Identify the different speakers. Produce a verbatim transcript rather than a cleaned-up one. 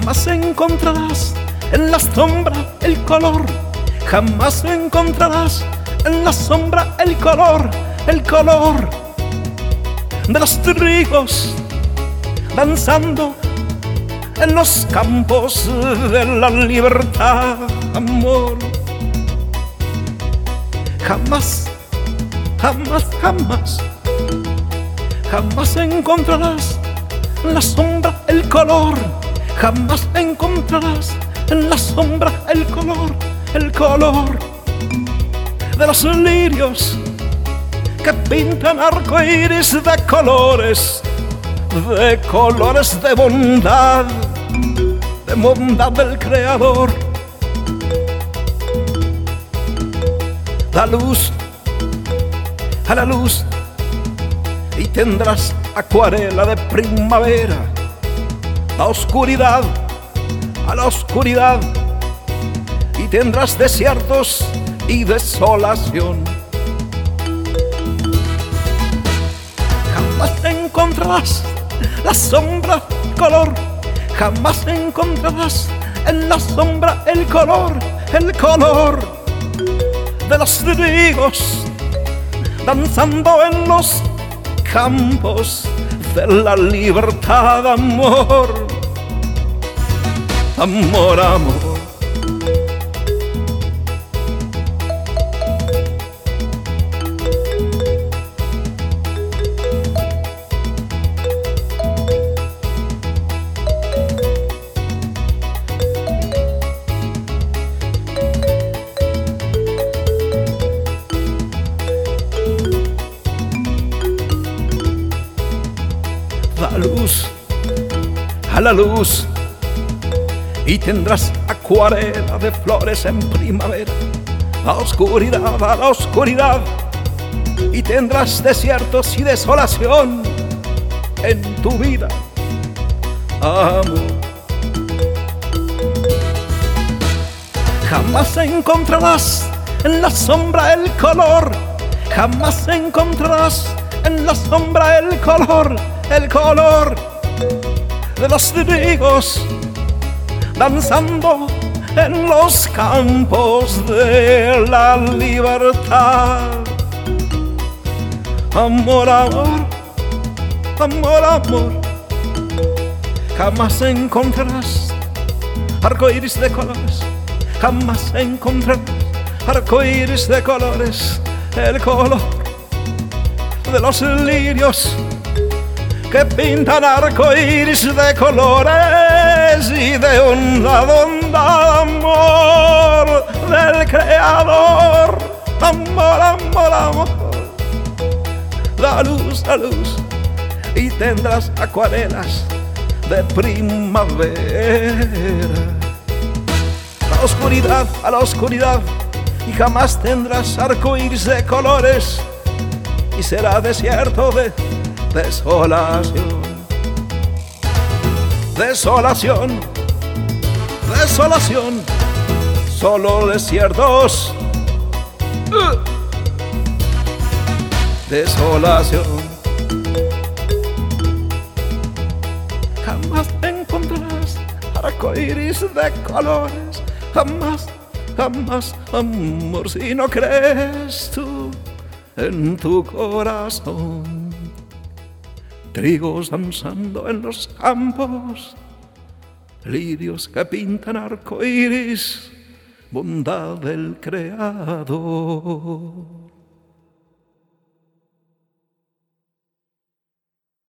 Speaker 1: Jamás encontrarás en la sombra el color, jamás encontrarás en la sombra el color, el color de los trigos danzando en los campos de la libertad, amor. Jamás, jamás, jamás, jamás encontrarás en la sombra el color, jamás encontrarás en la sombra el color, el color de los lirios que pintan arcoíris de colores, de colores de bondad, de bondad del Creador. Da luz a la luz y tendrás acuarela de primavera. La oscuridad a la oscuridad y tendrás desiertos y desolación. Jamás encontrarás la sombra el color, jamás encontrarás en la sombra el color, el color de los trigos danzando en los campos de la libertad, amor, amor, amor. Da luz a la luz y tendrás acuarela de flores en primavera. La oscuridad a la oscuridad y tendrás desiertos y desolación en tu vida, amor. Jamás encontrarás en la sombra el color, jamás encontrarás en la sombra el color, el color de los trigos danzando en los campos de la libertad. Amor, amor, amor, amor. Jamás encontrarás arcoíris de colores, jamás encontrarás arcoíris de colores, el color de los lirios que pintan arcoíris de colores y de onda, onda, amor del Creador, amor, amor, amor. Da luz, da luz y tendrás acuarelas de primavera. La oscuridad a la oscuridad y jamás tendrás arcoíris de colores y será desierto de desolación, desolación, desolación, solo desiertos, uh, desolación. Jamás encontrarás arcoíris de colores, jamás, jamás, amor, si no crees tú en tu corazón. Trigos danzando en los campos, lirios que pintan arcoíris, bondad del Creador.